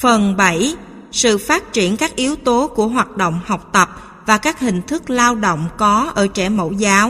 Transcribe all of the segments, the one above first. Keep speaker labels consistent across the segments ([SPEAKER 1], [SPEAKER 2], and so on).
[SPEAKER 1] Phần 7. Sự phát triển các yếu tố của hoạt động học tập và các hình thức lao động có ở trẻ mẫu giáo.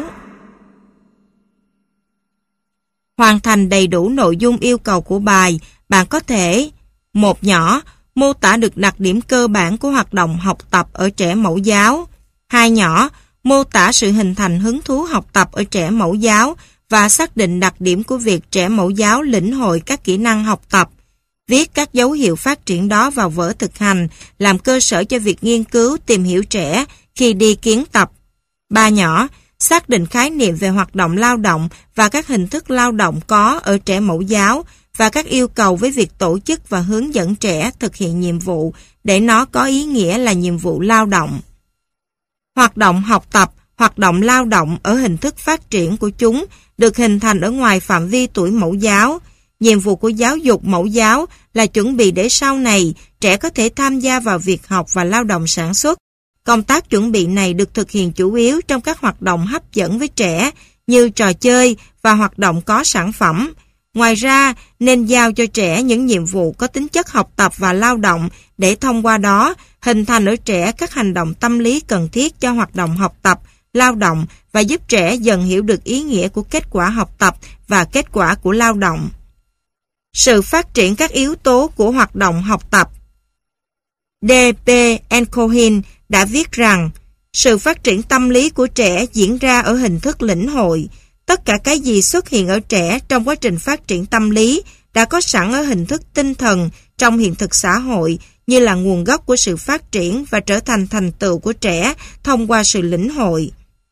[SPEAKER 1] Hoàn thành đầy đủ nội dung yêu cầu của bài, bạn có thể: một nhỏ, mô tả được đặc điểm cơ bản của hoạt động học tập ở trẻ mẫu giáo. 2 nhỏ, mô tả sự hình thành hứng thú học tập ở trẻ mẫu giáo và xác định đặc điểm của việc trẻ mẫu giáo lĩnh hội các kỹ năng học tập. Viết các dấu hiệu phát triển đó vào vở thực hành, làm cơ sở cho việc nghiên cứu, tìm hiểu trẻ khi đi kiến tập. 3 nhỏ, xác định khái niệm về hoạt động lao động và các hình thức lao động có ở trẻ mẫu giáo và các yêu cầu với việc tổ chức và hướng dẫn trẻ thực hiện nhiệm vụ để nó có ý nghĩa là nhiệm vụ lao động. Hoạt động học tập, hoạt động lao động ở hình thức phát triển của chúng được hình thành ở ngoài phạm vi tuổi mẫu giáo. Nhiệm vụ của giáo dục mẫu giáo là chuẩn bị để sau này trẻ có thể tham gia vào việc học và lao động sản xuất. Công tác chuẩn bị này được thực hiện chủ yếu trong các hoạt động hấp dẫn với trẻ như trò chơi và hoạt động có sản phẩm. Ngoài ra, nên giao cho trẻ những nhiệm vụ có tính chất học tập và lao động để thông qua đó hình thành ở trẻ các hành động tâm lý cần thiết cho hoạt động học tập, lao động và giúp trẻ dần hiểu được ý nghĩa của kết quả học tập và kết quả của lao động. Sự phát triển các yếu tố của hoạt động học tập. D.P. Cohen đã viết rằng, sự phát triển tâm lý của trẻ diễn ra ở hình thức lĩnh hội. Tất cả cái gì xuất hiện ở trẻ trong quá trình phát triển tâm lý đã có sẵn ở hình thức tinh thần trong hiện thực xã hội như là nguồn gốc của sự phát triển và trở thành thành tựu của trẻ thông qua sự lĩnh hội.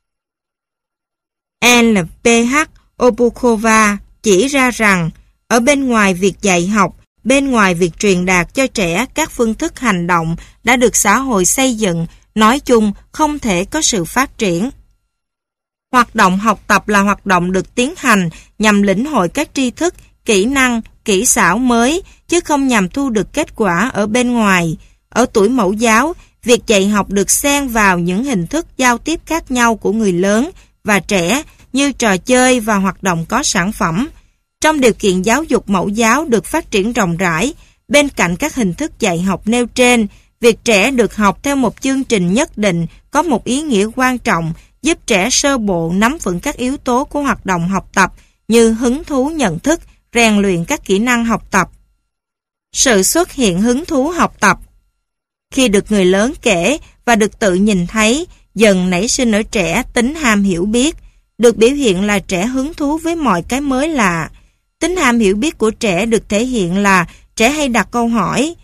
[SPEAKER 1] L.P.H. Obukova chỉ ra rằng, ở bên ngoài việc dạy học, bên ngoài việc truyền đạt cho trẻ các phương thức hành động đã được xã hội xây dựng, nói chung không thể có sự phát triển. Hoạt động học tập là hoạt động được tiến hành nhằm lĩnh hội các tri thức, kỹ năng, kỹ xảo mới, chứ không nhằm thu được kết quả ở bên ngoài. Ở tuổi mẫu giáo, việc dạy học được xen vào những hình thức giao tiếp khác nhau của người lớn và trẻ như trò chơi và hoạt động có sản phẩm. Trong điều kiện giáo dục mẫu giáo được phát triển rộng rãi, bên cạnh các hình thức dạy học nêu trên, việc trẻ được học theo một chương trình nhất định có một ý nghĩa quan trọng, giúp trẻ sơ bộ nắm vững các yếu tố của hoạt động học tập như hứng thú nhận thức, rèn luyện các kỹ năng học tập. Sự xuất hiện hứng thú học tập. Khi được người lớn kể và được tự nhìn thấy, dần nảy sinh ở trẻ tính ham hiểu biết, được biểu hiện là trẻ hứng thú với mọi cái mới lạ. Tính ham hiểu biết của trẻ được thể hiện là trẻ hay đặt câu hỏi.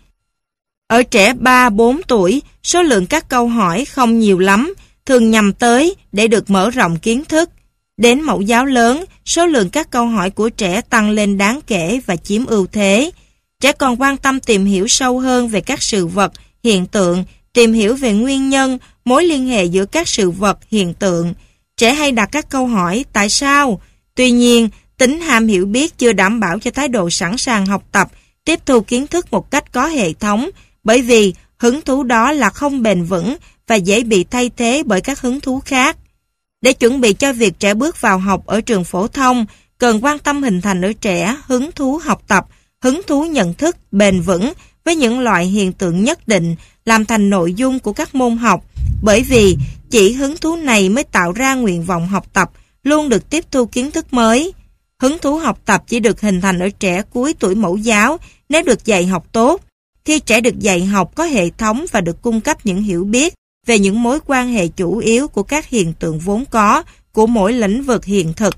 [SPEAKER 1] Ở trẻ 3-4 tuổi, số lượng các câu hỏi không nhiều lắm, thường nhằm tới để được mở rộng kiến thức. Đến mẫu giáo lớn, số lượng các câu hỏi của trẻ tăng lên đáng kể và chiếm ưu thế. Trẻ còn quan tâm tìm hiểu sâu hơn về các sự vật, hiện tượng, tìm hiểu về nguyên nhân, mối liên hệ giữa các sự vật, hiện tượng. Trẻ hay đặt các câu hỏi tại sao? Tuy nhiên, tính ham hiểu biết chưa đảm bảo cho thái độ sẵn sàng học tập, tiếp thu kiến thức một cách có hệ thống, bởi vì hứng thú đó là không bền vững và dễ bị thay thế bởi các hứng thú khác. Để chuẩn bị cho việc trẻ bước vào học ở trường phổ thông, cần quan tâm hình thành ở trẻ hứng thú học tập, hứng thú nhận thức bền vững với những loại hiện tượng nhất định làm thành nội dung của các môn học, bởi vì chỉ hứng thú này mới tạo ra nguyện vọng học tập, luôn được tiếp thu kiến thức mới. Hứng thú học tập chỉ được hình thành ở trẻ cuối tuổi mẫu giáo nếu được dạy học tốt. Khi trẻ được dạy học có hệ thống và được cung cấp những hiểu biết về những mối quan hệ chủ yếu của các hiện tượng vốn có của mỗi lĩnh vực hiện thực.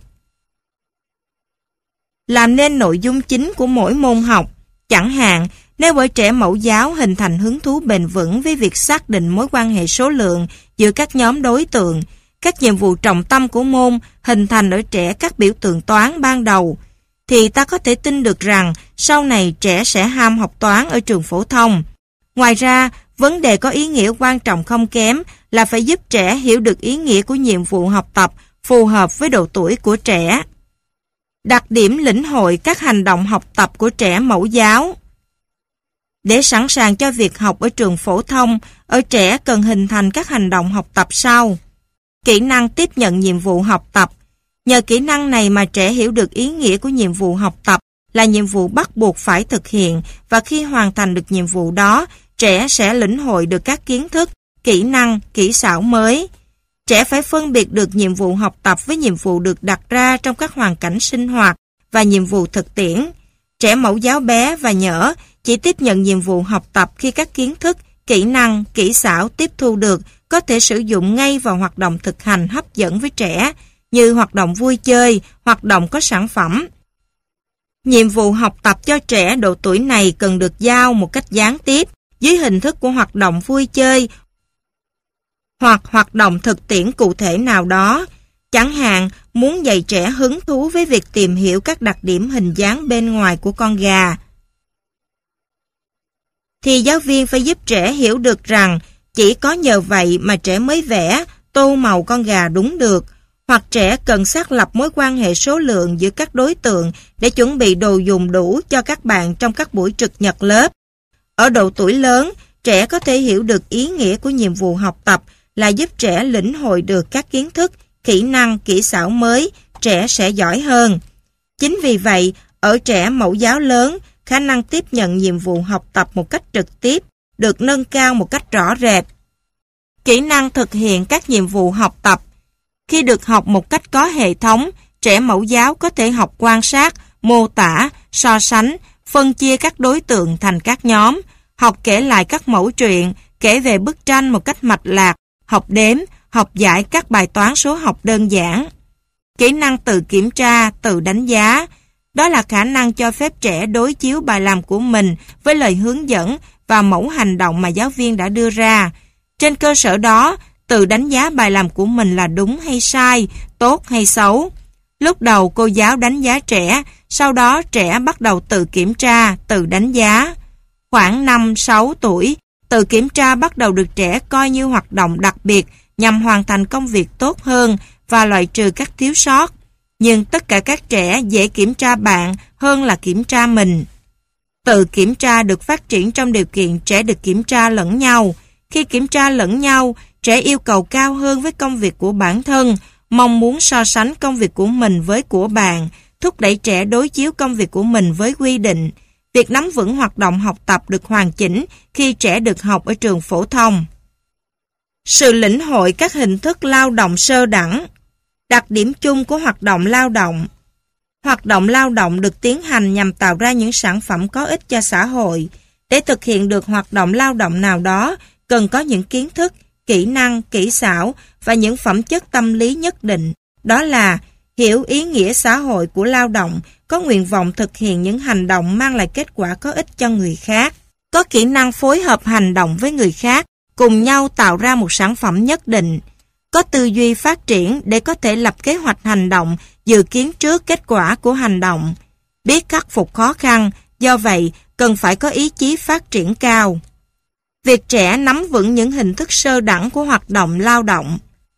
[SPEAKER 1] Làm nên nội dung chính của mỗi môn học. Chẳng hạn, nếu ở trẻ mẫu giáo hình thành hứng thú bền vững với việc xác định mối quan hệ số lượng giữa các nhóm đối tượng, các nhiệm vụ trọng tâm của môn hình thành ở trẻ các biểu tượng toán ban đầu, thì ta có thể tin được rằng sau này trẻ sẽ ham học toán ở trường phổ thông. Ngoài ra, vấn đề có ý nghĩa quan trọng không kém là phải giúp trẻ hiểu được ý nghĩa của nhiệm vụ học tập phù hợp với độ tuổi của trẻ. Đặc điểm lĩnh hội các hành động học tập của trẻ mẫu giáo. Để sẵn sàng cho việc học ở trường phổ thông, ở trẻ cần hình thành các hành động học tập sau. Kỹ năng tiếp nhận nhiệm vụ học tập. Nhờ kỹ năng này mà trẻ hiểu được ý nghĩa của nhiệm vụ học tập là nhiệm vụ bắt buộc phải thực hiện, và khi hoàn thành được nhiệm vụ đó, trẻ sẽ lĩnh hội được các kiến thức, kỹ năng, kỹ xảo mới. Trẻ phải phân biệt được nhiệm vụ học tập với nhiệm vụ được đặt ra trong các hoàn cảnh sinh hoạt và nhiệm vụ thực tiễn. Trẻ mẫu giáo bé và nhỏ chỉ tiếp nhận nhiệm vụ học tập khi các kiến thức, kỹ năng, kỹ xảo tiếp thu được có thể sử dụng ngay vào hoạt động thực hành hấp dẫn với trẻ, như hoạt động vui chơi, hoạt động có sản phẩm. Nhiệm vụ học tập cho trẻ độ tuổi này cần được giao một cách gián tiếp dưới hình thức của hoạt động vui chơi hoặc hoạt động thực tiễn cụ thể nào đó. Chẳng hạn, muốn dạy trẻ hứng thú với việc tìm hiểu các đặc điểm hình dáng bên ngoài của con gà, thì giáo viên phải giúp trẻ hiểu được rằng chỉ có nhờ vậy mà trẻ mới vẽ, tô màu con gà đúng được. Hoặc trẻ cần xác lập mối quan hệ số lượng giữa các đối tượng để chuẩn bị đồ dùng đủ cho các bạn trong các buổi trực nhật lớp. Ở độ tuổi lớn, trẻ có thể hiểu được ý nghĩa của nhiệm vụ học tập là giúp trẻ lĩnh hội được các kiến thức, kỹ năng, kỹ xảo mới, trẻ sẽ giỏi hơn. Chính vì vậy, ở trẻ mẫu giáo lớn, khả năng tiếp nhận nhiệm vụ học tập một cách trực tiếp được nâng cao một cách rõ rệt. Kỹ năng thực hiện các nhiệm vụ học tập. Khi được học một cách có hệ thống, trẻ mẫu giáo có thể học quan sát, mô tả, so sánh, phân chia các đối tượng thành các nhóm, học kể lại các mẫu truyện, kể về bức tranh một cách mạch lạc, học đếm, học giải các bài toán số học đơn giản. Kỹ năng tự kiểm tra, tự đánh giá. Đó là khả năng cho phép trẻ đối chiếu bài làm của mình với lời hướng dẫn và mẫu hành động mà giáo viên đã đưa ra. Trên cơ sở đó, tự đánh giá bài làm của mình là đúng hay sai, tốt hay xấu. Lúc đầu cô giáo đánh giá trẻ, sau đó trẻ bắt đầu tự kiểm tra, tự đánh giá. Khoảng 5-6 tuổi, tự kiểm tra bắt đầu được trẻ coi như hoạt động đặc biệt nhằm hoàn thành công việc tốt hơn và loại trừ các thiếu sót. Nhưng tất cả các trẻ dễ kiểm tra bạn hơn là kiểm tra mình. Tự kiểm tra được phát triển trong điều kiện trẻ được kiểm tra lẫn nhau. Khi kiểm tra lẫn nhau, trẻ yêu cầu cao hơn với công việc của bản thân, mong muốn so sánh công việc của mình với của bạn, thúc đẩy trẻ đối chiếu công việc của mình với quy định. Việc nắm vững hoạt động học tập được hoàn chỉnh khi trẻ được học ở trường phổ thông. Sự lĩnh hội các hình thức lao động sơ đẳng. Đặc điểm chung của hoạt động lao động. Hoạt động lao động được tiến hành nhằm tạo ra những sản phẩm có ích cho xã hội. Để thực hiện được hoạt động lao động nào đó, cần có những kiến thức, kỹ năng, kỹ xảo và những phẩm chất tâm lý nhất định. Đó là hiểu ý nghĩa xã hội của lao động, có nguyện vọng thực hiện những hành động mang lại kết quả có ích cho người khác, có kỹ năng phối hợp hành động với người khác, cùng nhau tạo ra một sản phẩm nhất định, có tư duy phát triển để có thể lập kế hoạch hành động, dự kiến trước kết quả của hành động, biết khắc phục khó khăn, do vậy cần phải có ý chí phát triển cao. Việc trẻ nắm vững những hình thức sơ đẳng của hoạt động lao động.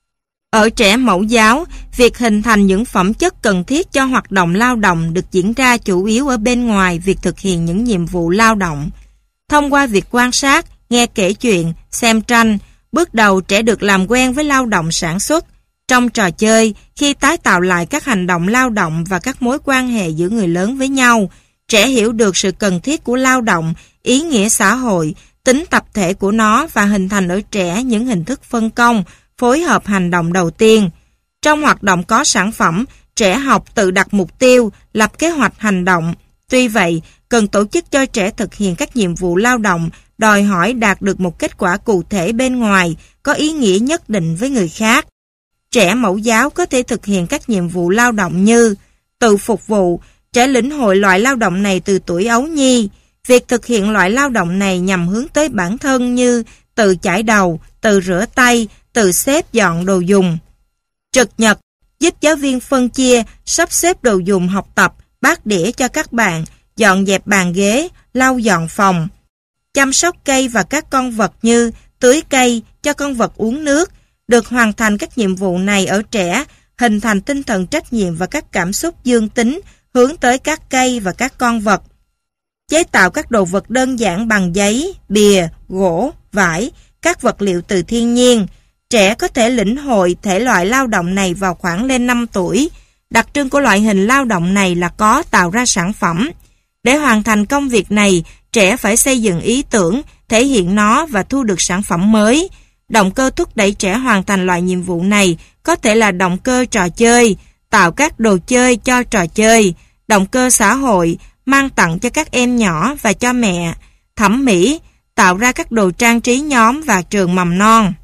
[SPEAKER 1] Ở trẻ mẫu giáo, việc hình thành những phẩm chất cần thiết cho hoạt động lao động được diễn ra chủ yếu ở bên ngoài việc thực hiện những nhiệm vụ lao động. Thông qua việc quan sát, nghe kể chuyện, xem tranh, bước đầu trẻ được làm quen với lao động sản xuất. Trong trò chơi, khi tái tạo lại các hành động lao động và các mối quan hệ giữa người lớn với nhau, trẻ hiểu được sự cần thiết của lao động, ý nghĩa xã hội, tính tập thể của nó và hình thành ở trẻ những hình thức phân công, phối hợp hành động đầu tiên. Trong hoạt động có sản phẩm, trẻ học tự đặt mục tiêu, lập kế hoạch hành động. Tuy vậy, cần tổ chức cho trẻ thực hiện các nhiệm vụ lao động, đòi hỏi đạt được một kết quả cụ thể bên ngoài, có ý nghĩa nhất định với người khác. Trẻ mẫu giáo có thể thực hiện các nhiệm vụ lao động như tự phục vụ, trẻ lĩnh hội loại lao động này từ tuổi ấu nhi. Việc thực hiện loại lao động này nhằm hướng tới bản thân như tự chải đầu, tự rửa tay, tự xếp dọn đồ dùng. Trực nhật, giúp giáo viên phân chia, sắp xếp đồ dùng học tập, bát đĩa cho các bạn, dọn dẹp bàn ghế, lau dọn phòng. Chăm sóc cây và các con vật như tưới cây, cho con vật uống nước. Được hoàn thành các nhiệm vụ này ở trẻ, hình thành tinh thần trách nhiệm và các cảm xúc dương tính hướng tới các cây và các con vật. Chế tạo các đồ vật đơn giản bằng giấy, bìa, gỗ, vải, các vật liệu từ thiên nhiên. Trẻ có thể lĩnh hội thể loại lao động này vào khoảng lên 5 tuổi. Đặc trưng của loại hình lao động này là có tạo ra sản phẩm. Để hoàn thành công việc này, trẻ phải xây dựng ý tưởng, thể hiện nó và thu được sản phẩm mới. Động cơ thúc đẩy trẻ hoàn thành loại nhiệm vụ này có thể là động cơ trò chơi, tạo các đồ chơi cho trò chơi, động cơ xã hội, mang tặng cho các em nhỏ và cho mẹ, thẩm mỹ, tạo ra các đồ trang trí nhóm và trường mầm non.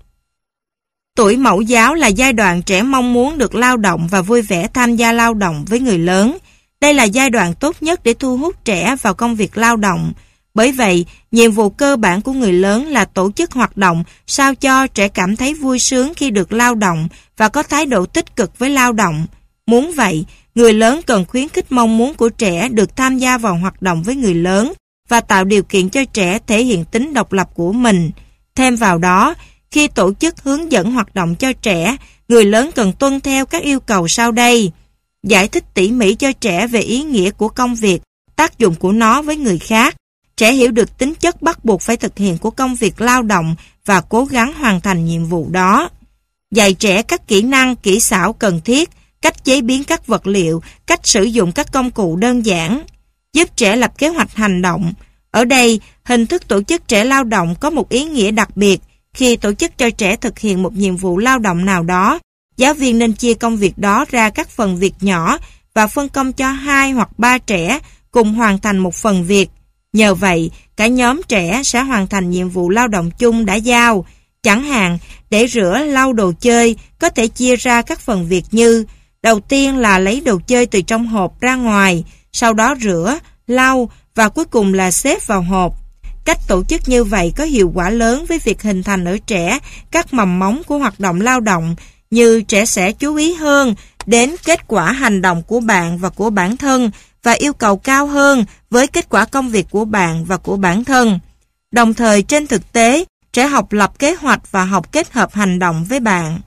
[SPEAKER 1] Tuổi mẫu giáo là giai đoạn trẻ mong muốn được lao động và vui vẻ tham gia lao động với người lớn. Đây là giai đoạn tốt nhất để thu hút trẻ vào công việc lao động. Bởi vậy, nhiệm vụ cơ bản của người lớn là tổ chức hoạt động sao cho trẻ cảm thấy vui sướng khi được lao động và có thái độ tích cực với lao động. Muốn vậy, người lớn cần khuyến khích mong muốn của trẻ được tham gia vào hoạt động với người lớn và tạo điều kiện cho trẻ thể hiện tính độc lập của mình. Thêm vào đó, khi tổ chức hướng dẫn hoạt động cho trẻ, người lớn cần tuân theo các yêu cầu sau đây. Giải thích tỉ mỉ cho trẻ về ý nghĩa của công việc, tác dụng của nó với người khác. Trẻ hiểu được tính chất bắt buộc phải thực hiện của công việc lao động và cố gắng hoàn thành nhiệm vụ đó. Dạy trẻ các kỹ năng, kỹ xảo cần thiết, cách chế biến các vật liệu, cách sử dụng các công cụ đơn giản. Giúp trẻ lập kế hoạch hành động. Ở đây, hình thức tổ chức trẻ lao động có một ý nghĩa đặc biệt. Khi tổ chức cho trẻ thực hiện một nhiệm vụ lao động nào đó, giáo viên nên chia công việc đó ra các phần việc nhỏ và phân công cho 2 hoặc 3 trẻ cùng hoàn thành một phần việc. Nhờ vậy, cả nhóm trẻ sẽ hoàn thành nhiệm vụ lao động chung đã giao. Chẳng hạn, để rửa lau đồ chơi có thể chia ra các phần việc như: đầu tiên là lấy đồ chơi từ trong hộp ra ngoài, sau đó rửa, lau và cuối cùng là xếp vào hộp. Cách tổ chức như vậy có hiệu quả lớn với việc hình thành ở trẻ các mầm móng của hoạt động lao động, như trẻ sẽ chú ý hơn đến kết quả hành động của bạn và của bản thân và yêu cầu cao hơn với kết quả công việc của bạn và của bản thân. Đồng thời trên thực tế, trẻ học lập kế hoạch và học kết hợp hành động với bạn.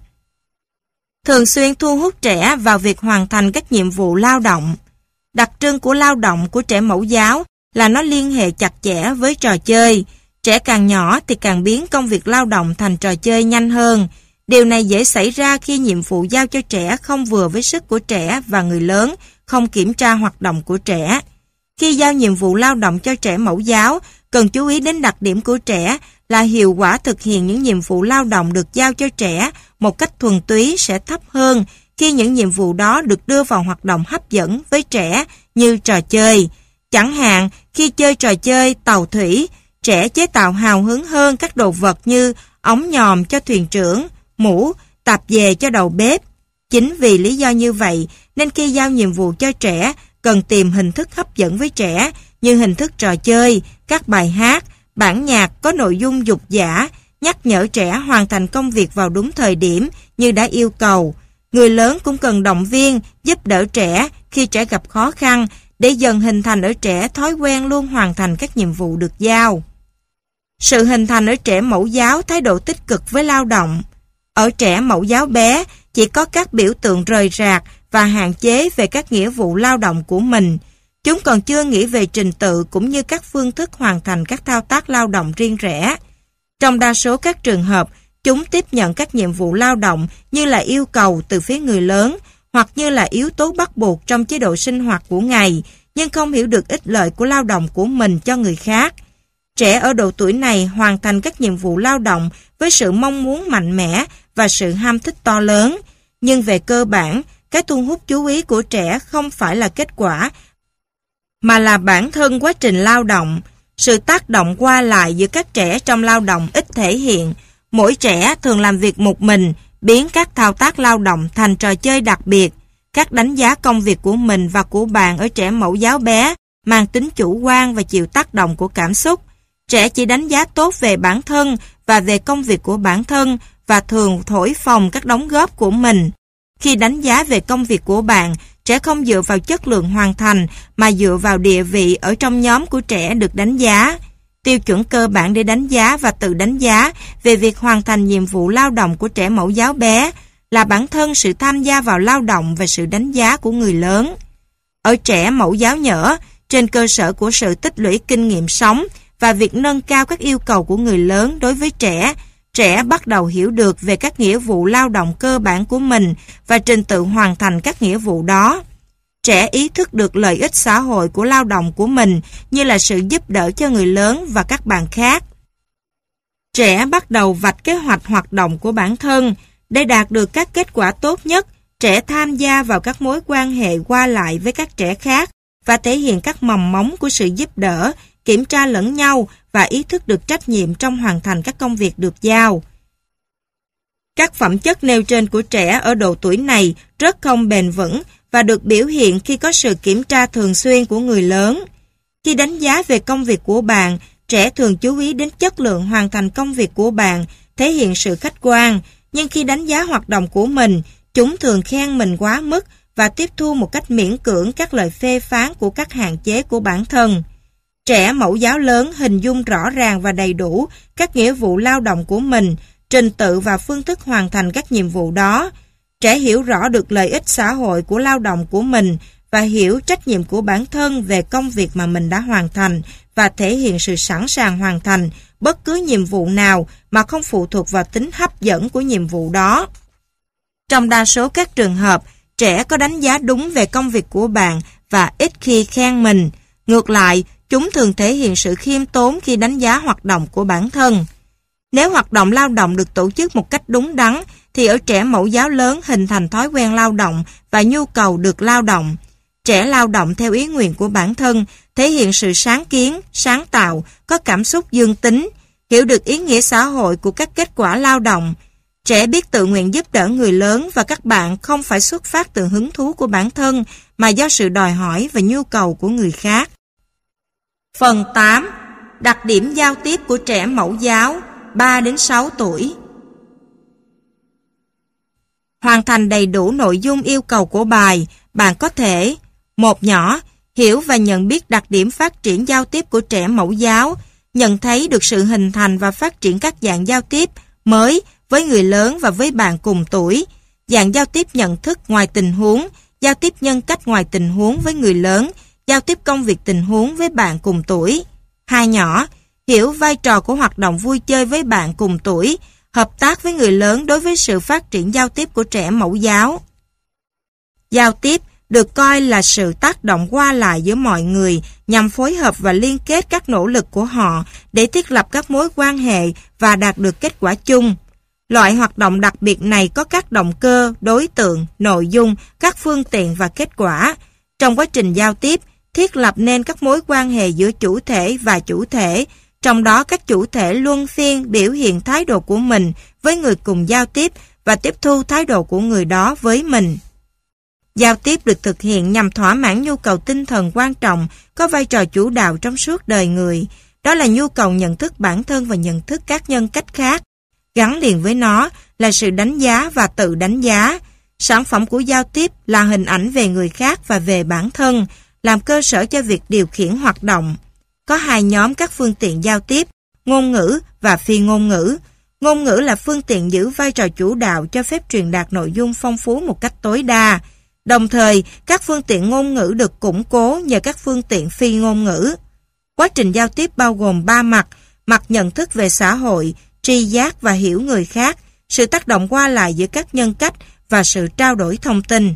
[SPEAKER 1] Thường xuyên thu hút trẻ vào việc hoàn thành các nhiệm vụ lao động. Đặc trưng của lao động của trẻ mẫu giáo là nó liên hệ chặt chẽ với trò chơi. Trẻ càng nhỏ thì càng biến công việc lao động thành trò chơi nhanh hơn. Điều này dễ xảy ra khi nhiệm vụ giao cho trẻ không vừa với sức của trẻ và người lớn không kiểm tra hoạt động của trẻ. Khi giao nhiệm vụ lao động cho trẻ mẫu giáo, cần chú ý đến đặc điểm của trẻ là hiệu quả thực hiện những nhiệm vụ lao động được giao cho trẻ một cách thuần túy sẽ thấp hơn khi những nhiệm vụ đó được đưa vào hoạt động hấp dẫn với trẻ như trò chơi. Chẳng hạn, khi chơi trò chơi tàu thủy, trẻ chế tạo hào hứng hơn các đồ vật như ống nhòm cho thuyền trưởng, mũ, tạp dề cho đầu bếp. Chính vì lý do như vậy, nên khi giao nhiệm vụ cho trẻ, cần tìm hình thức hấp dẫn với trẻ, như hình thức trò chơi, các bài hát, bản nhạc có nội dung dục dã, nhắc nhở trẻ hoàn thành công việc vào đúng thời điểm như đã yêu cầu. Người lớn cũng cần động viên, giúp đỡ trẻ khi trẻ gặp khó khăn, để dần hình thành ở trẻ thói quen luôn hoàn thành các nhiệm vụ được giao. Sự hình thành ở trẻ mẫu giáo thái độ tích cực với lao động. Ở trẻ mẫu giáo bé, chỉ có các biểu tượng rời rạc và hạn chế về các nghĩa vụ lao động của mình. Chúng còn chưa nghĩ về trình tự cũng như các phương thức hoàn thành các thao tác lao động riêng rẽ. Trong đa số các trường hợp, chúng tiếp nhận các nhiệm vụ lao động như là yêu cầu từ phía người lớn hoặc như là yếu tố bắt buộc trong chế độ sinh hoạt của ngày, nhưng không hiểu được ích lợi của lao động của mình cho người khác. Trẻ ở độ tuổi này hoàn thành các nhiệm vụ lao động với sự mong muốn mạnh mẽ và sự ham thích to lớn, nhưng về cơ bản, cái thu hút chú ý của trẻ không phải là kết quả, mà là bản thân quá trình lao động. Sự tác động qua lại giữa các trẻ trong lao động ít thể hiện. Mỗi trẻ thường làm việc một mình, biến các thao tác lao động thành trò chơi đặc biệt. Các đánh giá công việc của mình và của bạn ở trẻ mẫu giáo bé mang tính chủ quan và chịu tác động của cảm xúc. Trẻ chỉ đánh giá tốt về bản thân và về công việc của bản thân và thường thổi phồng các đóng góp của mình. Khi đánh giá về công việc của bạn, trẻ không dựa vào chất lượng hoàn thành mà dựa vào địa vị ở trong nhóm của trẻ được đánh giá. Tiêu chuẩn cơ bản để đánh giá và tự đánh giá về việc hoàn thành nhiệm vụ lao động của trẻ mẫu giáo bé là bản thân sự tham gia vào lao động và sự đánh giá của người lớn. Ở trẻ mẫu giáo nhỏ, trên cơ sở của sự tích lũy kinh nghiệm sống và việc nâng cao các yêu cầu của người lớn đối với trẻ, trẻ bắt đầu hiểu được về các nghĩa vụ lao động cơ bản của mình và trình tự hoàn thành các nghĩa vụ đó. Trẻ ý thức được lợi ích xã hội của lao động của mình như là sự giúp đỡ cho người lớn và các bạn khác. Trẻ bắt đầu vạch kế hoạch hoạt động của bản thân. Để đạt được các kết quả tốt nhất, trẻ tham gia vào các mối quan hệ qua lại với các trẻ khác và thể hiện các mầm móng của sự giúp đỡ, kiểm tra lẫn nhau và ý thức được trách nhiệm trong hoàn thành các công việc được giao. Các phẩm chất nêu trên của trẻ ở độ tuổi này rất không bền vững và được biểu hiện khi có sự kiểm tra thường xuyên của người lớn. Khi đánh giá về công việc của bạn, trẻ thường chú ý đến chất lượng hoàn thành công việc của bạn, thể hiện sự khách quan, nhưng khi đánh giá hoạt động của mình, chúng thường khen mình quá mức và tiếp thu một cách miễn cưỡng các lời phê phán của các hạn chế của bản thân. Trẻ mẫu giáo lớn hình dung rõ ràng và đầy đủ các nghĩa vụ lao động của mình, trình tự và phương thức hoàn thành các nhiệm vụ đó. Trẻ hiểu rõ được lợi ích xã hội của lao động của mình và hiểu trách nhiệm của bản thân về công việc mà mình đã hoàn thành và thể hiện sự sẵn sàng hoàn thành bất cứ nhiệm vụ nào mà không phụ thuộc vào tính hấp dẫn của nhiệm vụ đó. Trong đa số các trường hợp, trẻ có đánh giá đúng về công việc của bạn và ít khi khen mình. Ngược lại, chúng thường thể hiện sự khiêm tốn khi đánh giá hoạt động của bản thân. Nếu hoạt động lao động được tổ chức một cách đúng đắn, thì ở trẻ mẫu giáo lớn hình thành thói quen lao động và nhu cầu được lao động. Trẻ lao động theo ý nguyện của bản thân, thể hiện sự sáng kiến, sáng tạo, có cảm xúc dương tính, hiểu được ý nghĩa xã hội của các kết quả lao động. Trẻ biết tự nguyện giúp đỡ người lớn và các bạn không phải xuất phát từ hứng thú của bản thân mà do sự đòi hỏi và nhu cầu của người khác. Phần 8. Đặc điểm giao tiếp của trẻ mẫu giáo 3 đến 6 tuổi. Hoàn thành đầy đủ nội dung yêu cầu của bài, bạn có thể: 1. Nhỏ, hiểu và nhận biết đặc điểm phát triển giao tiếp của trẻ mẫu giáo, nhận thấy được sự hình thành và phát triển các dạng giao tiếp mới với người lớn và với bạn cùng tuổi, dạng giao tiếp nhận thức ngoài tình huống, giao tiếp nhân cách ngoài tình huống với người lớn, giao tiếp công việc tình huống với bạn cùng tuổi. 2. Nhỏ, hiểu vai trò của hoạt động vui chơi với bạn cùng tuổi, hợp tác với người lớn đối với sự phát triển giao tiếp của trẻ mẫu giáo. Giao tiếp được coi là sự tác động qua lại giữa mọi người nhằm phối hợp và liên kết các nỗ lực của họ để thiết lập các mối quan hệ và đạt được kết quả chung. Loại hoạt động đặc biệt này có các động cơ, đối tượng, nội dung, các phương tiện và kết quả. Trong quá trình giao tiếp, thiết lập nên các mối quan hệ giữa chủ thể và chủ thể, trong đó các chủ thể luân phiên biểu hiện thái độ của mình với người cùng giao tiếp và tiếp thu thái độ của người đó với mình. Giao tiếp được thực hiện nhằm thỏa mãn nhu cầu tinh thần quan trọng có vai trò chủ đạo trong suốt đời người. Đó là nhu cầu nhận thức bản thân và nhận thức các nhân cách khác. Gắn liền với nó là sự đánh giá và tự đánh giá. Sản phẩm của giao tiếp là hình ảnh về người khác và về bản thân, làm cơ sở cho việc điều khiển hoạt động. Có hai nhóm các phương tiện giao tiếp, ngôn ngữ và phi ngôn ngữ. Ngôn ngữ là phương tiện giữ vai trò chủ đạo cho phép truyền đạt nội dung phong phú một cách tối đa. Đồng thời, các phương tiện ngôn ngữ được củng cố nhờ các phương tiện phi ngôn ngữ. Quá trình giao tiếp bao gồm 3 mặt: mặt nhận thức về xã hội, tri giác và hiểu người khác, sự tác động qua lại giữa các nhân cách và sự trao đổi thông tin.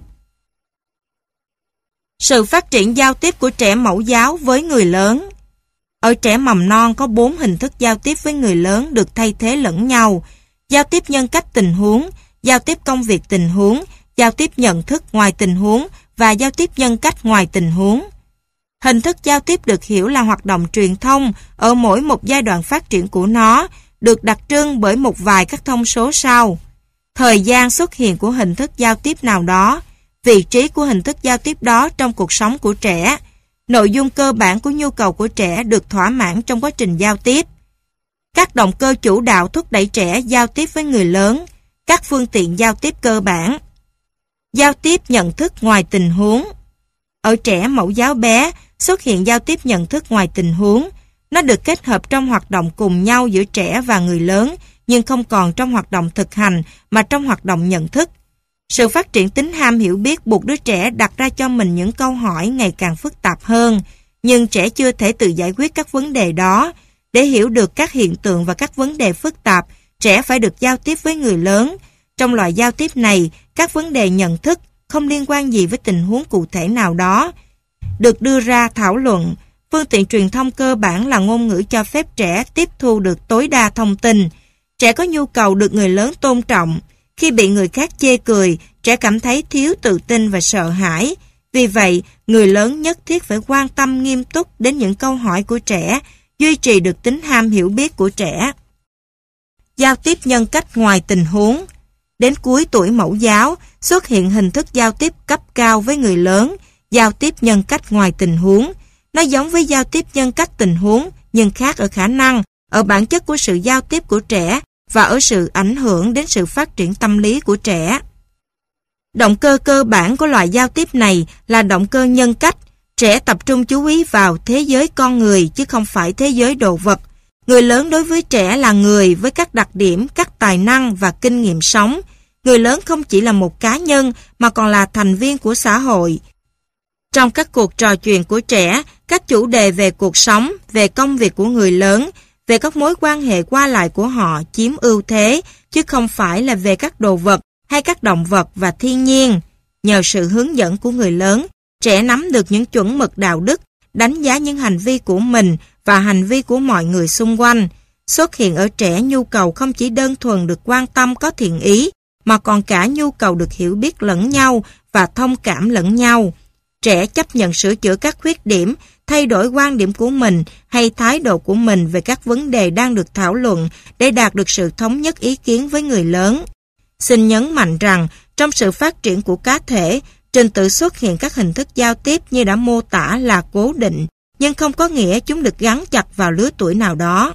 [SPEAKER 1] Sự phát triển giao tiếp của trẻ mẫu giáo với người lớn. Ở trẻ mầm non có 4 hình thức giao tiếp với người lớn được thay thế lẫn nhau: giao tiếp nhân cách tình huống, giao tiếp công việc tình huống, giao tiếp nhận thức ngoài tình huống và giao tiếp nhân cách ngoài tình huống. Hình thức giao tiếp được hiểu là hoạt động truyền thông ở mỗi một giai đoạn phát triển của nó, được đặc trưng bởi một vài các thông số sau: thời gian xuất hiện của hình thức giao tiếp nào đó, vị trí của hình thức giao tiếp đó trong cuộc sống của trẻ, nội dung cơ bản của nhu cầu của trẻ được thỏa mãn trong quá trình giao tiếp, các động cơ chủ đạo thúc đẩy trẻ giao tiếp với người lớn, các phương tiện giao tiếp cơ bản. Giao tiếp nhận thức ngoài tình huống. Ở trẻ mẫu giáo bé, xuất hiện giao tiếp nhận thức ngoài tình huống. Nó được kết hợp trong hoạt động cùng nhau giữa trẻ và người lớn, nhưng không còn trong hoạt động thực hành mà trong hoạt động nhận thức. Sự phát triển tính ham hiểu biết buộc đứa trẻ đặt ra cho mình những câu hỏi ngày càng phức tạp hơn, nhưng trẻ chưa thể tự giải quyết các vấn đề đó. Để hiểu được các hiện tượng và các vấn đề phức tạp, trẻ phải được giao tiếp với người lớn. Trong loại giao tiếp này, các vấn đề nhận thức, không liên quan gì với tình huống cụ thể nào đó, được đưa ra thảo luận. Phương tiện truyền thông cơ bản là ngôn ngữ cho phép trẻ tiếp thu được tối đa thông tin. Trẻ có nhu cầu được người lớn tôn trọng. Khi bị người khác chê cười, trẻ cảm thấy thiếu tự tin và sợ hãi. Vì vậy, người lớn nhất thiết phải quan tâm nghiêm túc đến những câu hỏi của trẻ, duy trì được tính ham hiểu biết của trẻ. Giao tiếp nhân cách ngoài tình huống. Đến cuối tuổi mẫu giáo, xuất hiện hình thức giao tiếp cấp cao với người lớn, giao tiếp nhân cách ngoài tình huống. Nó giống với giao tiếp nhân cách tình huống, nhưng khác ở khả năng, ở bản chất của sự giao tiếp của trẻ và ở sự ảnh hưởng đến sự phát triển tâm lý của trẻ. Động cơ cơ bản của loại giao tiếp này là động cơ nhân cách. Trẻ tập trung chú ý vào thế giới con người chứ không phải thế giới đồ vật. Người lớn đối với trẻ là người với các đặc điểm, các tài năng và kinh nghiệm sống. Người lớn không chỉ là một cá nhân mà còn là thành viên của xã hội. Trong các cuộc trò chuyện của trẻ, các chủ đề về cuộc sống, về công việc của người lớn, về các mối quan hệ qua lại của họ chiếm ưu thế, chứ không phải là về các đồ vật hay các động vật và thiên nhiên. Nhờ sự hướng dẫn của người lớn, trẻ nắm được những chuẩn mực đạo đức, đánh giá những hành vi của mình và hành vi của mọi người xung quanh. Xuất hiện ở trẻ nhu cầu không chỉ đơn thuần được quan tâm có thiện ý, mà còn cả nhu cầu được hiểu biết lẫn nhau và thông cảm lẫn nhau. Trẻ chấp nhận sửa chữa các khuyết điểm, thay đổi quan điểm của mình hay thái độ của mình về các vấn đề đang được thảo luận để đạt được sự thống nhất ý kiến với người lớn. Xin nhấn mạnh rằng, trong sự phát triển của cá thể, trình tự xuất hiện các hình thức giao tiếp như đã mô tả là cố định, nhưng không có nghĩa chúng được gắn chặt vào lứa tuổi nào đó.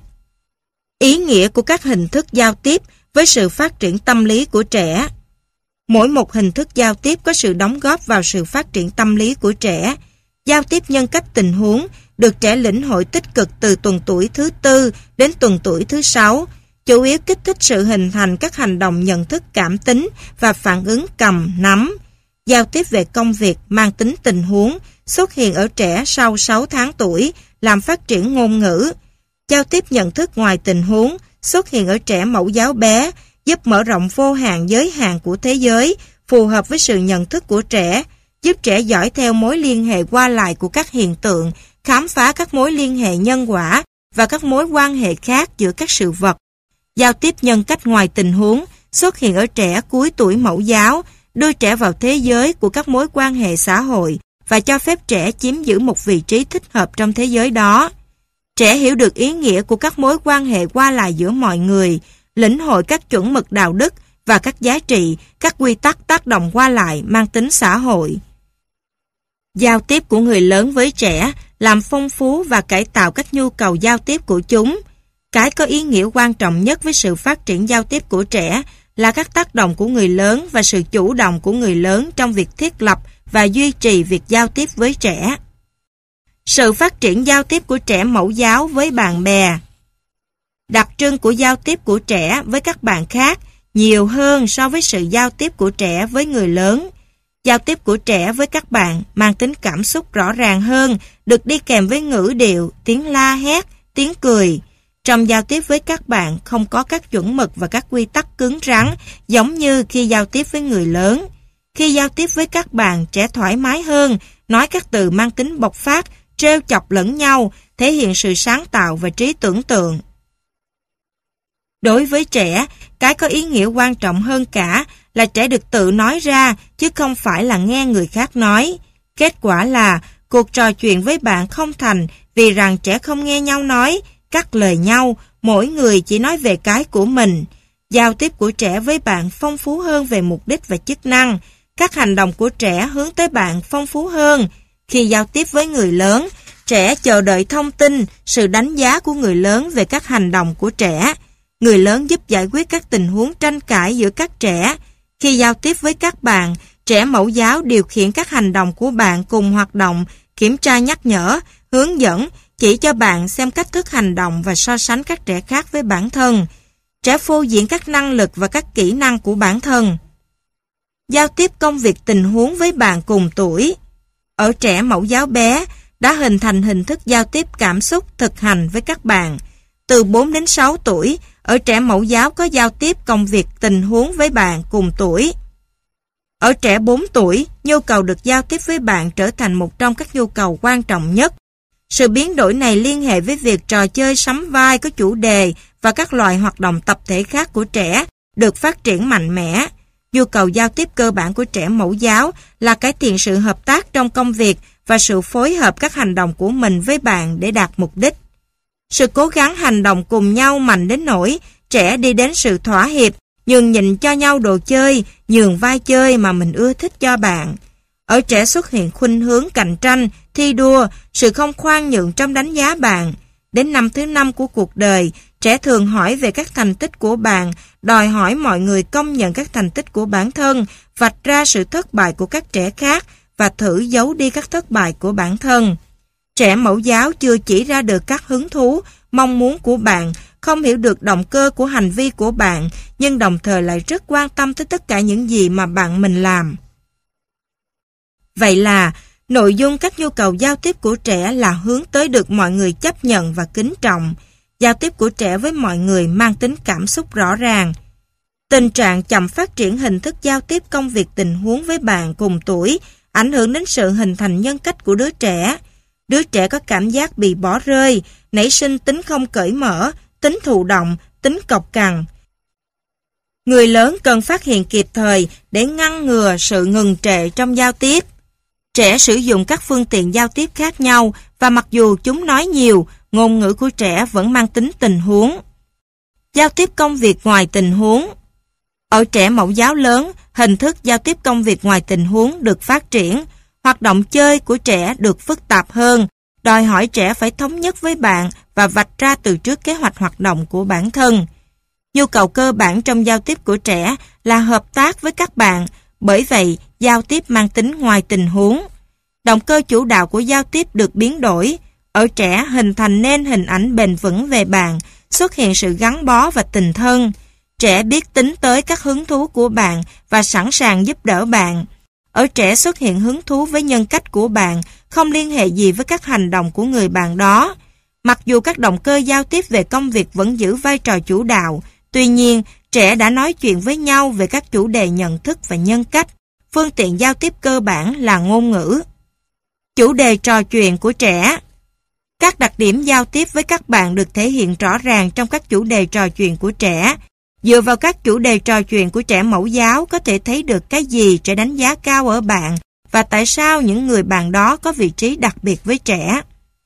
[SPEAKER 1] Ý nghĩa của các hình thức giao tiếp với sự phát triển tâm lý của trẻ. Mỗi một hình thức giao tiếp có sự đóng góp vào sự phát triển tâm lý của trẻ. Giao tiếp nhân cách tình huống được trẻ lĩnh hội tích cực từ tuần tuổi thứ 4 đến tuần tuổi thứ 6, chủ yếu kích thích sự hình thành các hành động nhận thức cảm tính và phản ứng cầm, nắm. Giao tiếp về công việc mang tính tình huống xuất hiện ở trẻ sau 6 tháng tuổi, làm phát triển ngôn ngữ. Giao tiếp nhận thức ngoài tình huống xuất hiện ở trẻ mẫu giáo bé, giúp mở rộng vô hạn giới hạn của thế giới, phù hợp với sự nhận thức của trẻ, giúp trẻ dõi theo mối liên hệ qua lại của các hiện tượng, khám phá các mối liên hệ nhân quả và các mối quan hệ khác giữa các sự vật. Giao tiếp nhân cách ngoài tình huống xuất hiện ở trẻ cuối tuổi mẫu giáo, đưa trẻ vào thế giới của các mối quan hệ xã hội và cho phép trẻ chiếm giữ một vị trí thích hợp trong thế giới đó. Trẻ hiểu được ý nghĩa của các mối quan hệ qua lại giữa mọi người, lĩnh hội các chuẩn mực đạo đức và các giá trị, các quy tắc tác động qua lại mang tính xã hội. Giao tiếp của người lớn với trẻ làm phong phú và cải tạo các nhu cầu giao tiếp của chúng. Cái có ý nghĩa quan trọng nhất với sự phát triển giao tiếp của trẻ là các tác động của người lớn và sự chủ động của người lớn trong việc thiết lập và duy trì việc giao tiếp với trẻ. Sự phát triển giao tiếp của trẻ mẫu giáo với bạn bè. Đặc trưng của giao tiếp của trẻ với các bạn khác nhiều hơn so với sự giao tiếp của trẻ với người lớn. Giao tiếp của trẻ với các bạn mang tính cảm xúc rõ ràng hơn, được đi kèm với ngữ điệu, tiếng la hét, tiếng cười. Trong giao tiếp với các bạn không có các chuẩn mực và các quy tắc cứng rắn giống như khi giao tiếp với người lớn. Khi giao tiếp với các bạn, trẻ thoải mái hơn, nói các từ mang tính bộc phát, trêu chọc lẫn nhau, thể hiện sự sáng tạo và trí tưởng tượng. Đối với trẻ, cái có ý nghĩa quan trọng hơn cả là trẻ được tự nói ra chứ không phải là nghe người khác nói. Kết quả là cuộc trò chuyện với bạn không thành vì rằng trẻ không nghe nhau nói, cắt lời nhau, mỗi người chỉ nói về cái của mình. Giao tiếp của trẻ với bạn phong phú hơn về mục đích và chức năng. Các hành động của trẻ hướng tới bạn phong phú hơn. Khi giao tiếp với người lớn, trẻ chờ đợi thông tin, sự đánh giá của người lớn về các hành động của trẻ. Người lớn giúp giải quyết các tình huống tranh cãi giữa các trẻ. Khi giao tiếp với các bạn, trẻ mẫu giáo điều khiển các hành động của bạn cùng hoạt động, kiểm tra nhắc nhở, hướng dẫn, chỉ cho bạn xem cách thức hành động và so sánh các trẻ khác với bản thân. Trẻ phô diễn các năng lực và các kỹ năng của bản thân. Giao tiếp công việc tình huống với bạn cùng tuổi. Ở trẻ mẫu giáo bé, đã hình thành hình thức giao tiếp cảm xúc thực hành với các bạn. Từ 4 đến 6 tuổi, ở trẻ mẫu giáo có giao tiếp công việc tình huống với bạn cùng tuổi. Ở trẻ 4 tuổi, nhu cầu được giao tiếp với bạn trở thành một trong các nhu cầu quan trọng nhất. Sự biến đổi này liên hệ với việc trò chơi sắm vai có chủ đề và các loại hoạt động tập thể khác của trẻ được phát triển mạnh mẽ. Nhu cầu giao tiếp cơ bản của trẻ mẫu giáo là cải thiện sự hợp tác trong công việc và sự phối hợp các hành động của mình với bạn để đạt mục đích. Sự cố gắng hành động cùng nhau mạnh đến nỗi trẻ đi đến sự thỏa hiệp, nhường nhịn cho nhau đồ chơi, nhường vai chơi mà mình ưa thích cho bạn. Ở trẻ xuất hiện khuynh hướng cạnh tranh, thi đua, sự không khoan nhượng trong đánh giá bạn. Đến năm thứ 5 của cuộc đời, trẻ thường hỏi về các thành tích của bạn, đòi hỏi mọi người công nhận các thành tích của bản thân, vạch ra sự thất bại của các trẻ khác và thử giấu đi các thất bại của bản thân. Trẻ mẫu giáo chưa chỉ ra được các hứng thú, mong muốn của bạn, không hiểu được động cơ của hành vi của bạn, nhưng đồng thời lại rất quan tâm tới tất cả những gì mà bạn mình làm. Vậy là, nội dung các nhu cầu giao tiếp của trẻ là hướng tới được mọi người chấp nhận và kính trọng. Giao tiếp của trẻ với mọi người mang tính cảm xúc rõ ràng. Tình trạng chậm phát triển hình thức giao tiếp công việc tình huống với bạn cùng tuổi ảnh hưởng đến sự hình thành nhân cách của đứa trẻ. Đứa trẻ có cảm giác bị bỏ rơi, nảy sinh tính không cởi mở, tính thụ động, tính cộc cằn. Người lớn cần phát hiện kịp thời để ngăn ngừa sự ngừng trệ trong giao tiếp. Trẻ sử dụng các phương tiện giao tiếp khác nhau và mặc dù chúng nói nhiều, ngôn ngữ của trẻ vẫn mang tính tình huống. Giao tiếp công việc ngoài tình huống. Ở trẻ mẫu giáo lớn, hình thức giao tiếp công việc ngoài tình huống được phát triển. Hoạt động chơi của trẻ được phức tạp hơn, đòi hỏi trẻ phải thống nhất với bạn và vạch ra từ trước kế hoạch hoạt động của bản thân. Nhu cầu cơ bản trong giao tiếp của trẻ là hợp tác với các bạn, bởi vậy giao tiếp mang tính ngoài tình huống. Động cơ chủ đạo của giao tiếp được biến đổi. Ở trẻ hình thành nên hình ảnh bền vững về bạn, xuất hiện sự gắn bó và tình thân. Trẻ biết tính tới các hứng thú của bạn và sẵn sàng giúp đỡ bạn. Ở trẻ xuất hiện hứng thú với nhân cách của bạn, không liên hệ gì với các hành động của người bạn đó. Mặc dù các động cơ giao tiếp về công việc vẫn giữ vai trò chủ đạo, tuy nhiên, trẻ đã nói chuyện với nhau về các chủ đề nhận thức và nhân cách. Phương tiện giao tiếp cơ bản là ngôn ngữ. Chủ đề trò chuyện của trẻ. Các đặc điểm giao tiếp với các bạn được thể hiện rõ ràng trong các chủ đề trò chuyện của trẻ. Dựa vào các chủ đề trò chuyện của trẻ mẫu giáo có thể thấy được cái gì trẻ đánh giá cao ở bạn và tại sao những người bạn đó có vị trí đặc biệt với trẻ.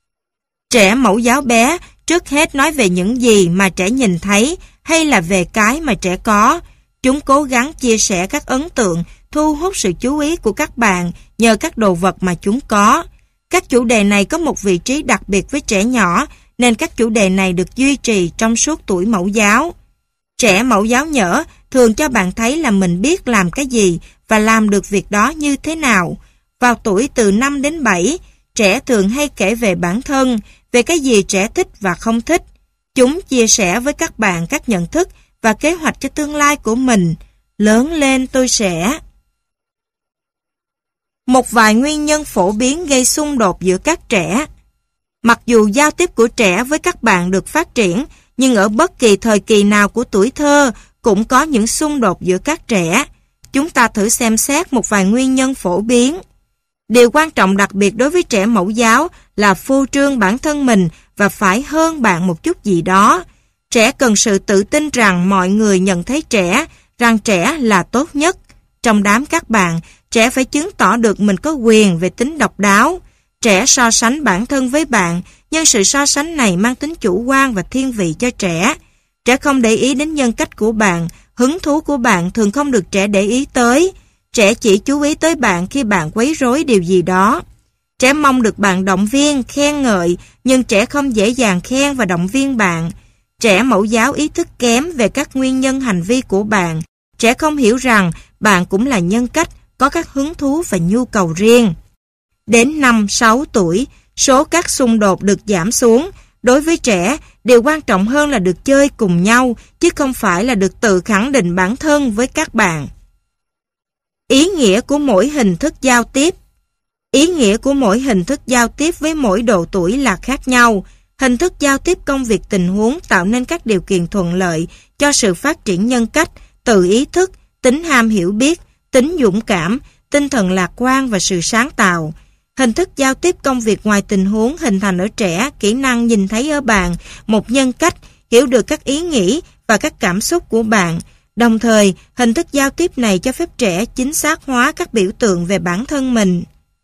[SPEAKER 1] Trẻ mẫu giáo bé trước hết nói về những gì mà trẻ nhìn thấy hay là về cái mà trẻ có. Chúng cố gắng chia sẻ các ấn tượng, thu hút sự chú ý của các bạn nhờ các đồ vật mà chúng có. Các chủ đề này có một vị trí đặc biệt với trẻ nhỏ, nên các chủ đề này được duy trì trong suốt tuổi mẫu giáo. Trẻ mẫu giáo nhỡ thường cho bạn thấy là mình biết làm cái gì và làm được việc đó như thế nào. Vào tuổi từ 5 đến 7, trẻ thường hay kể về bản thân, về cái gì trẻ thích và không thích. Chúng chia sẻ với các bạn các nhận thức và kế hoạch cho tương lai của mình. Lớn lên tôi sẽ... Một vài nguyên nhân phổ biến gây xung đột giữa các trẻ. Mặc dù giao tiếp của trẻ với các bạn được phát triển, nhưng ở bất kỳ thời kỳ nào của tuổi thơ cũng có những xung đột giữa các trẻ. Chúng ta thử xem xét một vài nguyên nhân phổ biến. Điều quan trọng đặc biệt đối với trẻ mẫu giáo là phô trương bản thân mình và phải hơn bạn một chút gì đó. Trẻ cần sự tự tin rằng mọi người nhận thấy trẻ, rằng trẻ là tốt nhất. Trong đám các bạn, trẻ phải chứng tỏ được mình có quyền về tính độc đáo. Trẻ so sánh bản thân với bạn, nhưng sự so sánh này mang tính chủ quan và thiên vị cho trẻ. Trẻ không để ý đến nhân cách của bạn, hứng thú của bạn thường không được trẻ để ý tới. Trẻ chỉ chú ý tới bạn khi bạn quấy rối điều gì đó. Trẻ mong được bạn động viên, khen ngợi, nhưng trẻ không dễ dàng khen và động viên bạn. Trẻ mẫu giáo ý thức kém về các nguyên nhân hành vi của bạn. Trẻ không hiểu rằng bạn cũng là nhân cách, có các hứng thú và nhu cầu riêng. Đến 5-6 tuổi, số các xung đột được giảm xuống. Đối với trẻ, điều quan trọng hơn là được chơi cùng nhau, chứ không phải là được tự khẳng định bản thân với các bạn. Ý nghĩa của mỗi hình thức giao tiếp. Ý nghĩa của mỗi hình thức giao tiếp với mỗi độ tuổi là khác nhau. Hình thức giao tiếp công việc tình huống tạo nên các điều kiện thuận lợi cho sự phát triển nhân cách, tự ý thức, tính ham hiểu biết, tính dũng cảm, tinh thần lạc quan và sự sáng tạo. Hình thức giao tiếp công việc ngoài tình huống hình thành ở trẻ kỹ năng nhìn thấy ở bạn một nhân cách, hiểu được các ý nghĩ và các cảm xúc của bạn. Đồng thời, hình thức giao tiếp này cho phép trẻ chính xác hóa các biểu tượng về bản thân mình.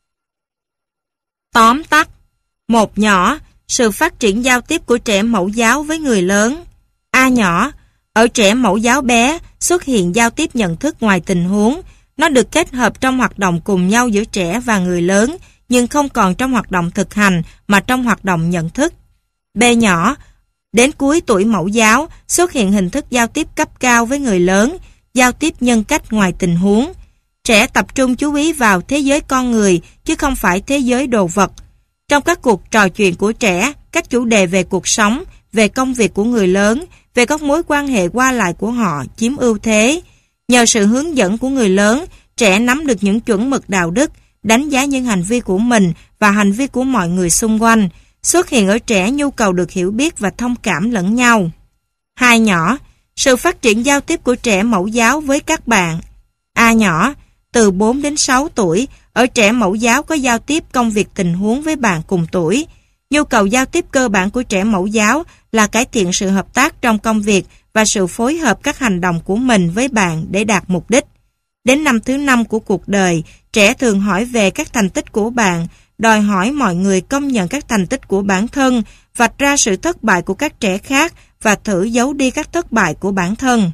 [SPEAKER 1] Tóm tắt. 1 nhỏ, sự phát triển giao tiếp của trẻ mẫu giáo với người lớn. A nhỏ, ở trẻ mẫu giáo bé xuất hiện giao tiếp nhận thức ngoài tình huống. Nó được kết hợp trong hoạt động cùng nhau giữa trẻ và người lớn, nhưng không còn trong hoạt động thực hành mà trong hoạt động nhận thức. B nhỏ, đến cuối tuổi mẫu giáo xuất hiện hình thức giao tiếp cấp cao với người lớn, giao tiếp nhân cách ngoài tình huống. Trẻ tập trung chú ý vào thế giới con người chứ không phải thế giới đồ vật. Trong các cuộc trò chuyện của trẻ, các chủ đề về cuộc sống, về công việc của người lớn, về các mối quan hệ qua lại của họ chiếm ưu thế. Nhờ sự hướng dẫn của người lớn, trẻ nắm được những chuẩn mực đạo đức, đánh giá những hành vi của mình và hành vi của mọi người xung quanh. Xuất hiện ở trẻ nhu cầu được hiểu biết và thông cảm lẫn nhau. 2 nhỏ, sự phát triển giao tiếp của trẻ mẫu giáo với các bạn. A nhỏ, từ 4 đến 6 tuổi, ở trẻ mẫu giáo có giao tiếp công việc tình huống với bạn cùng tuổi. Nhu cầu giao tiếp cơ bản của trẻ mẫu giáo là cải thiện sự hợp tác trong công việc và sự phối hợp các hành động của mình với bạn để đạt mục đích. Đến năm thứ 5 của cuộc đời, trẻ thường hỏi về các thành tích của bạn, đòi hỏi mọi người công nhận các thành tích của bản thân, vạch ra sự thất bại của các trẻ khác và thử giấu đi các thất bại của bản thân.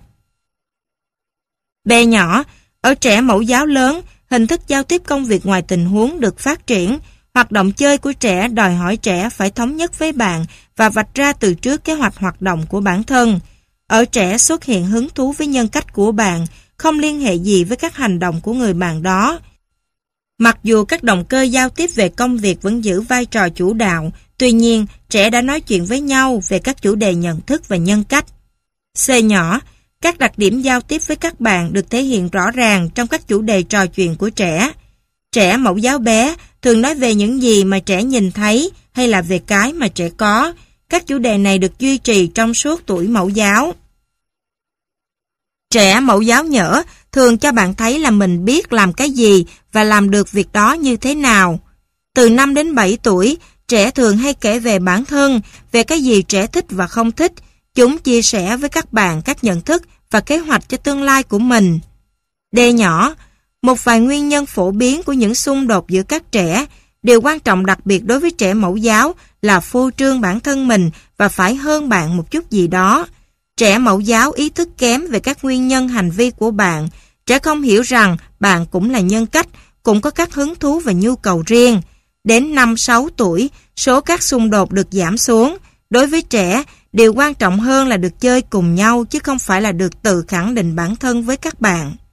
[SPEAKER 1] B nhỏ, ở trẻ mẫu giáo lớn, hình thức giao tiếp công việc ngoài tình huống được phát triển. Hoạt động chơi của trẻ đòi hỏi trẻ phải thống nhất với bạn và vạch ra từ trước kế hoạch hoạt động của bản thân. Ở trẻ xuất hiện hứng thú với nhân cách của bạn, không liên hệ gì với các hành động của người bạn đó. Mặc dù các động cơ giao tiếp về công việc vẫn giữ vai trò chủ đạo, tuy nhiên trẻ đã nói chuyện với nhau về các chủ đề nhận thức và nhân cách. C nhỏ, các đặc điểm giao tiếp với các bạn được thể hiện rõ ràng trong các chủ đề trò chuyện của trẻ. Trẻ mẫu giáo bé thường nói về những gì mà trẻ nhìn thấy hay là về cái mà trẻ có. Các chủ đề này được duy trì trong suốt tuổi mẫu giáo. Trẻ mẫu giáo nhỡ thường cho bạn thấy là mình biết làm cái gì và làm được việc đó như thế nào. Từ 5 đến 7 tuổi, trẻ thường hay kể về bản thân, về cái gì trẻ thích và không thích. Chúng chia sẻ với các bạn các nhận thức và kế hoạch cho tương lai của mình. D nhỏ, một vài nguyên nhân phổ biến của những xung đột giữa các trẻ. Điều quan trọng đặc biệt đối với trẻ mẫu giáo là phô trương bản thân mình và phải hơn bạn một chút gì đó. Trẻ mẫu giáo ý thức kém về các nguyên nhân hành vi của bạn. Trẻ không hiểu rằng bạn cũng là nhân cách, cũng có các hứng thú và nhu cầu riêng. Đến 5-6 tuổi, số các xung đột được giảm xuống. Đối với trẻ, điều quan trọng hơn là được chơi cùng nhau chứ không phải là được tự khẳng định bản thân với các bạn.